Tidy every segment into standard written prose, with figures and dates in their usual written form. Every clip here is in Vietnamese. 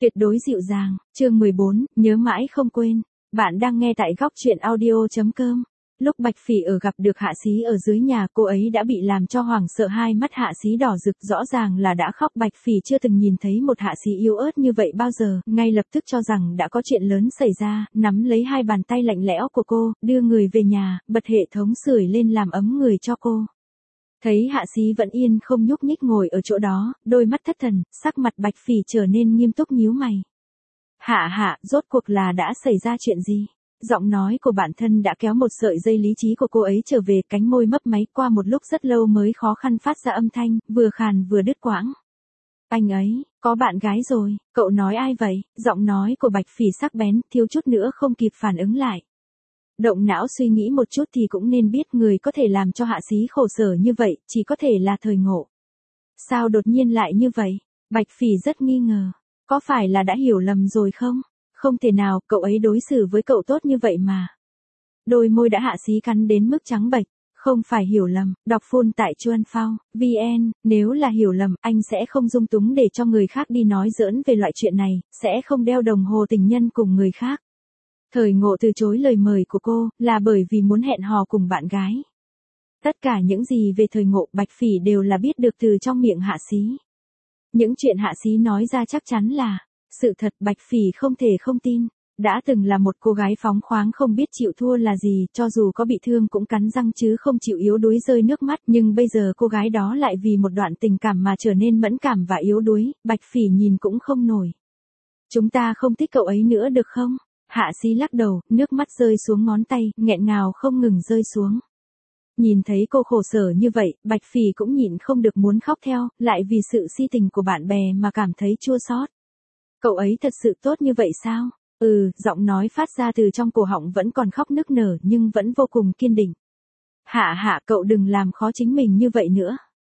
Tuyệt đối dịu dàng, chương 14, nhớ mãi không quên. Bạn đang nghe tại góc truyện audio.com. Lúc Bạch Phỉ ở gặp được Hạ Xí ở dưới nhà, cô ấy đã bị làm cho hoảng sợ, hai mắt Hạ Xí đỏ rực, rõ ràng là đã khóc. Bạch Phỉ chưa từng nhìn thấy một Hạ Xí yếu ớt như vậy bao giờ, ngay lập tức cho rằng đã có chuyện lớn xảy ra, nắm lấy hai bàn tay lạnh lẽo của cô, đưa người về nhà, bật hệ thống sưởi lên làm ấm người cho cô. Thấy Hạ Xí vẫn yên không nhúc nhích ngồi ở chỗ đó, đôi mắt thất thần, sắc mặt Bạch Phỉ trở nên nghiêm túc nhíu mày. Hạ, rốt cuộc là đã xảy ra chuyện gì? Giọng nói của bản thân đã kéo một sợi dây lý trí của cô ấy trở về, cánh môi mấp máy, qua một lúc rất lâu mới khó khăn phát ra âm thanh, vừa khàn vừa đứt quãng. Anh ấy, có bạn gái rồi, cậu nói ai vậy? Giọng nói của Bạch Phỉ sắc bén, thiếu chút nữa không kịp phản ứng lại. Động não suy nghĩ một chút thì cũng nên biết người có thể làm cho Hạ Xí khổ sở như vậy, chỉ có thể là Thời Ngộ. Sao đột nhiên lại như vậy? Bạch Phỉ rất nghi ngờ. Có phải là đã hiểu lầm rồi không? Không thể nào, cậu ấy đối xử với cậu tốt như vậy mà. Đôi môi đã Hạ Xí cắn đến mức trắng bệch. Không phải hiểu lầm, đọc full tại Chuan Phao, VN, nếu là hiểu lầm, anh sẽ không dung túng để cho người khác đi nói giỡn về loại chuyện này, sẽ không đeo đồng hồ tình nhân cùng người khác. Thời Ngộ từ chối lời mời của cô, là bởi vì muốn hẹn hò cùng bạn gái. Tất cả những gì về Thời Ngộ, Bạch Phỉ đều là biết được từ trong miệng Hạ Xí. Những chuyện Hạ Xí nói ra chắc chắn là sự thật, Bạch Phỉ không thể không tin. Đã từng là một cô gái phóng khoáng không biết chịu thua là gì, cho dù có bị thương cũng cắn răng chứ không chịu yếu đuối rơi nước mắt, nhưng bây giờ cô gái đó lại vì một đoạn tình cảm mà trở nên mẫn cảm và yếu đuối, Bạch Phỉ nhìn cũng không nổi. Chúng ta không thích cậu ấy nữa được không? Hạ Xí lắc đầu, nước mắt rơi xuống ngón tay, nghẹn ngào không ngừng rơi xuống. Nhìn thấy cô khổ sở như vậy, Bạch Phỉ cũng nhịn không được muốn khóc theo, lại vì sự si tình của bạn bè mà cảm thấy chua xót. Cậu ấy thật sự tốt như vậy sao? Giọng nói phát ra từ trong cổ họng vẫn còn khóc nức nở nhưng vẫn vô cùng kiên định. Hạ, cậu đừng làm khó chính mình như vậy nữa.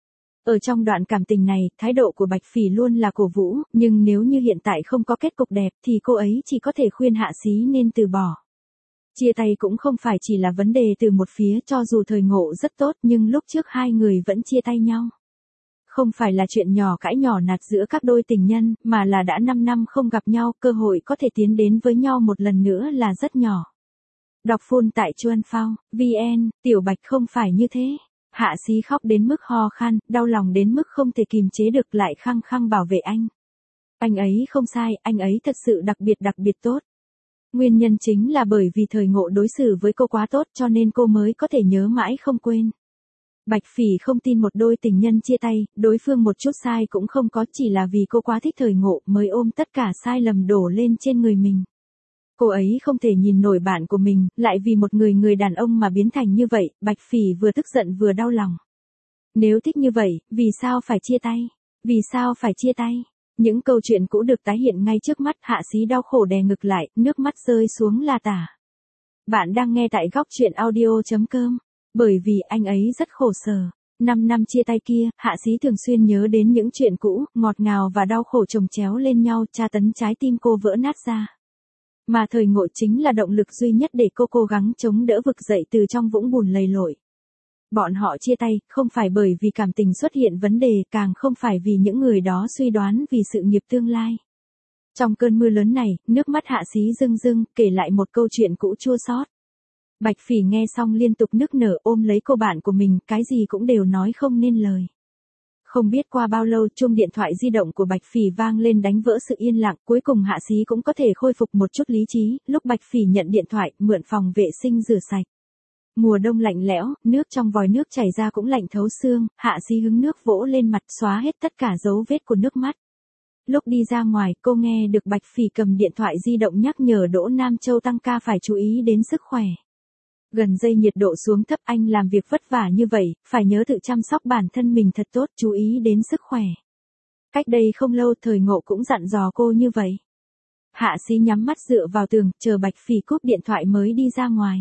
Ở trong đoạn cảm tình này, thái độ của Bạch Phỉ luôn là cổ vũ, nhưng nếu như hiện tại không có kết cục đẹp thì cô ấy chỉ có thể khuyên Hạ Xí nên từ bỏ. Chia tay cũng không phải chỉ là vấn đề từ một phía, cho dù Thời Ngộ rất tốt nhưng lúc trước hai người vẫn chia tay nhau. Không phải là chuyện nhỏ cãi nhỏ nạt giữa các đôi tình nhân, mà là đã 5 năm không gặp nhau, cơ hội có thể tiến đến với nhau một lần nữa là rất nhỏ. Đọc full tại Chuan Phao, VN, Tiểu Bạch không phải như thế. Hạ Xí khóc đến mức ho khan, đau lòng đến mức không thể kìm chế được, lại khăng khăng bảo vệ anh. Anh ấy không sai, anh ấy thật sự đặc biệt tốt. Nguyên nhân chính là bởi vì Thời Ngộ đối xử với cô quá tốt cho nên cô mới có thể nhớ mãi không quên. Bạch Phỉ không tin một đôi tình nhân chia tay, đối phương một chút sai cũng không có, chỉ là vì cô quá thích Thời Ngộ mới ôm tất cả sai lầm đổ lên trên người mình. Cô ấy không thể nhìn nổi bạn của mình, lại vì một người đàn ông mà biến thành như vậy, Bạch Phỉ vừa tức giận vừa đau lòng. Nếu thích như vậy, vì sao phải chia tay? Vì sao phải chia tay? Những câu chuyện cũ được tái hiện ngay trước mắt, Hạ Xí đau khổ đè ngực lại, nước mắt rơi xuống là tả. Bạn đang nghe tại góc truyện audio.com. Bởi vì anh ấy rất khổ sở. 5 năm chia tay kia, Hạ Xí thường xuyên nhớ đến những chuyện cũ, ngọt ngào và đau khổ chồng chéo lên nhau, tra tấn trái tim cô vỡ nát ra. Mà Thời Ngộ chính là động lực duy nhất để cô cố gắng chống đỡ vực dậy từ trong vũng bùn lầy lội. Bọn họ chia tay, không phải bởi vì cảm tình xuất hiện vấn đề, càng không phải vì những người đó suy đoán vì sự nghiệp tương lai. Trong cơn mưa lớn này, nước mắt Hạ Xí rưng rưng, kể lại một câu chuyện cũ chua xót. Bạch Phỉ nghe xong liên tục nức nở, ôm lấy cô bạn của mình, cái gì cũng đều nói không nên lời. Không biết qua bao lâu, chuông điện thoại di động của Bạch Phỉ vang lên đánh vỡ sự yên lặng, cuối cùng Hạ Xí cũng có thể khôi phục một chút lý trí, lúc Bạch Phỉ nhận điện thoại, mượn phòng vệ sinh rửa sạch. Mùa đông lạnh lẽo, nước trong vòi nước chảy ra cũng lạnh thấu xương, Hạ Xí hứng nước vỗ lên mặt, xóa hết tất cả dấu vết của nước mắt. Lúc đi ra ngoài, cô nghe được Bạch Phỉ cầm điện thoại di động nhắc nhở Đỗ Nam Châu tăng ca phải chú ý đến sức khỏe. Gần đây nhiệt độ xuống thấp, anh làm việc vất vả như vậy, phải nhớ tự chăm sóc bản thân mình thật tốt, chú ý đến sức khỏe. Cách đây không lâu, Thời Ngộ cũng dặn dò cô như vậy. Hạ Xí nhắm mắt dựa vào tường, chờ Bạch Phỉ cúp điện thoại mới đi ra ngoài.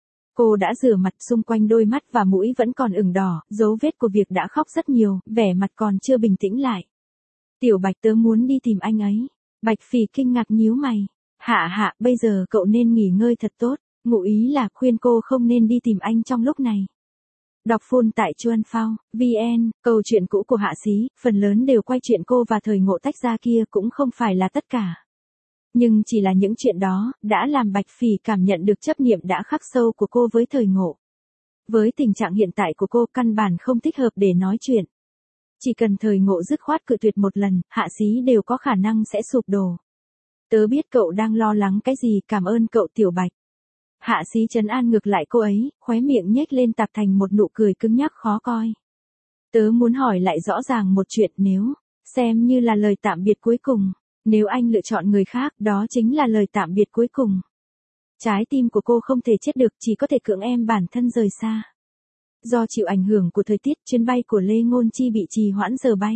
Cô đã rửa mặt, xung quanh đôi mắt và mũi vẫn còn ửng đỏ, dấu vết của việc đã khóc rất nhiều, vẻ mặt còn chưa bình tĩnh lại. Tiểu Bạch, tớ muốn đi tìm anh ấy. Bạch Phỉ kinh ngạc nhíu mày. Hạ, bây giờ cậu nên nghỉ ngơi thật tốt. Ngụ ý là khuyên cô không nên đi tìm anh trong lúc này. Đọc full tại Chuan Phao, VN, câu chuyện cũ của Hạ Xí, phần lớn đều quay chuyện cô và Thời Ngộ tách ra kia cũng không phải là tất cả. Nhưng chỉ là những chuyện đó, đã làm Bạch Phỉ cảm nhận được chấp niệm đã khắc sâu của cô với Thời Ngộ. Với tình trạng hiện tại của cô căn bản không thích hợp để nói chuyện. Chỉ cần Thời Ngộ dứt khoát cự tuyệt một lần, Hạ Xí đều có khả năng sẽ sụp đổ. Tớ biết cậu đang lo lắng cái gì, cảm ơn cậu Tiểu Bạch. Hạ Xí trấn an ngược lại cô ấy, khóe miệng nhếch lên tạp thành một nụ cười cứng nhắc khó coi. Tớ muốn hỏi lại rõ ràng một chuyện, nếu, xem như là lời tạm biệt cuối cùng, nếu anh lựa chọn người khác, đó chính là lời tạm biệt cuối cùng. Trái tim của cô không thể chết được, chỉ có thể cưỡng em bản thân rời xa. Do chịu ảnh hưởng của thời tiết, chuyến bay của Lê Ngôn Chi bị trì hoãn giờ bay.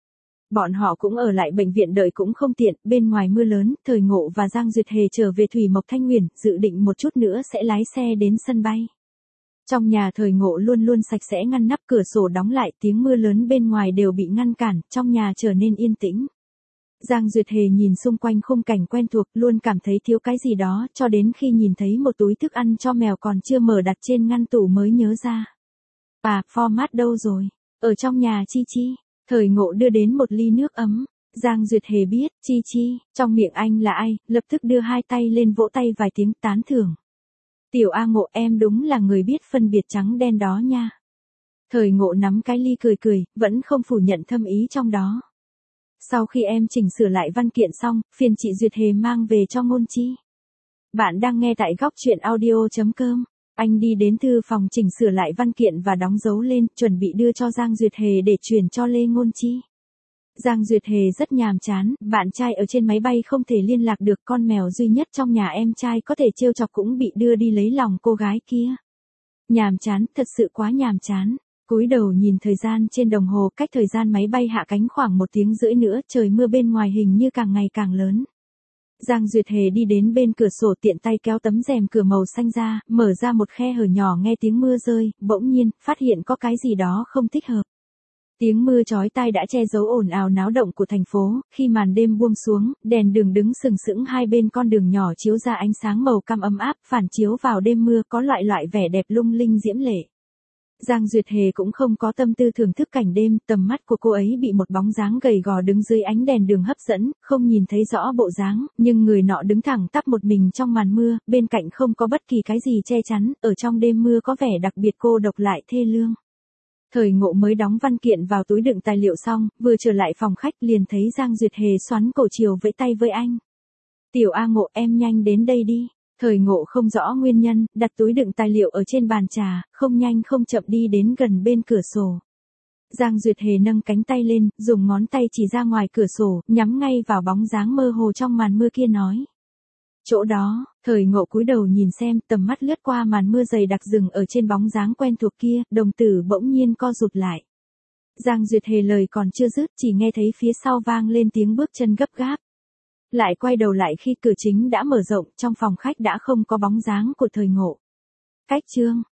Bọn họ cũng ở lại bệnh viện đợi cũng không tiện, bên ngoài mưa lớn, Thời Ngộ và Giang Duyệt Hề trở về Thủy Mộc Thanh Nguyền, dự định một chút nữa sẽ lái xe đến sân bay. Trong nhà Thời Ngộ luôn luôn sạch sẽ ngăn nắp, cửa sổ đóng lại, tiếng mưa lớn bên ngoài đều bị ngăn cản, trong nhà trở nên yên tĩnh. Giang Duyệt Hề nhìn xung quanh khung cảnh quen thuộc, luôn cảm thấy thiếu cái gì đó, cho đến khi nhìn thấy một túi thức ăn cho mèo còn chưa mở đặt trên ngăn tủ mới nhớ ra. Format đâu rồi? Ở trong nhà Chi Chi. Thời Ngộ đưa đến một ly nước ấm. Giang Duyệt Hề biết, Chi Chi, trong miệng anh là ai, lập tức đưa hai tay lên vỗ tay vài tiếng tán thưởng. Tiểu A Ngộ, em đúng là người biết phân biệt trắng đen đó nha. Thời Ngộ nắm cái ly cười cười, vẫn không phủ nhận thâm ý trong đó. Sau khi em chỉnh sửa lại văn kiện xong, phiền chị Duyệt Hề mang về cho Ngôn Chi. Bạn đang nghe tại góc truyện audio.com. Anh đi đến thư phòng chỉnh sửa lại văn kiện và đóng dấu lên, chuẩn bị đưa cho Giang Duyệt Hề để chuyển cho Lê Ngôn Chi. Giang Duyệt Hề rất nhàm chán, bạn trai ở trên máy bay không thể liên lạc được, con mèo duy nhất trong nhà em trai có thể trêu chọc cũng bị đưa đi lấy lòng cô gái kia. Nhàm chán, thật sự quá nhàm chán. Cúi đầu nhìn thời gian trên đồng hồ, cách thời gian máy bay hạ cánh khoảng 1 tiếng rưỡi nữa, trời mưa bên ngoài hình như càng ngày càng lớn. Giang Duyệt Hề đi đến bên cửa sổ, tiện tay kéo tấm rèm cửa màu xanh ra, mở ra một khe hở nhỏ, nghe tiếng mưa rơi, bỗng nhiên, phát hiện có cái gì đó không thích hợp. Tiếng mưa chói tai đã che giấu ồn ào náo động của thành phố, khi màn đêm buông xuống, đèn đường đứng sừng sững hai bên con đường nhỏ chiếu ra ánh sáng màu cam ấm áp, phản chiếu vào đêm mưa, có loại vẻ đẹp lung linh diễm lệ. Giang Duyệt Hề cũng không có tâm tư thưởng thức cảnh đêm, tầm mắt của cô ấy bị một bóng dáng gầy gò đứng dưới ánh đèn đường hấp dẫn, không nhìn thấy rõ bộ dáng, nhưng người nọ đứng thẳng tắp một mình trong màn mưa, bên cạnh không có bất kỳ cái gì che chắn, ở trong đêm mưa có vẻ đặc biệt cô độc lại thê lương. Thời Ngộ mới đóng văn kiện vào túi đựng tài liệu xong, vừa trở lại phòng khách liền thấy Giang Duyệt Hề xoắn cổ chiều vẫy tay với anh. Tiểu A Ngộ, em nhanh đến đây đi. Thời Ngộ không rõ nguyên nhân, đặt túi đựng tài liệu ở trên bàn trà, không nhanh không chậm đi đến gần bên cửa sổ. Giang Duyệt Hề nâng cánh tay lên, dùng ngón tay chỉ ra ngoài cửa sổ, nhắm ngay vào bóng dáng mơ hồ trong màn mưa kia nói. Chỗ đó, Thời Ngộ cúi đầu nhìn xem, tầm mắt lướt qua màn mưa dày đặc dừng ở trên bóng dáng quen thuộc kia, đồng tử bỗng nhiên co rụt lại. Giang Duyệt Hề lời còn chưa dứt, chỉ nghe thấy phía sau vang lên tiếng bước chân gấp gáp. Lại quay đầu lại khi cửa chính đã mở rộng, trong phòng khách đã không có bóng dáng của Thời Ngộ. Cách chương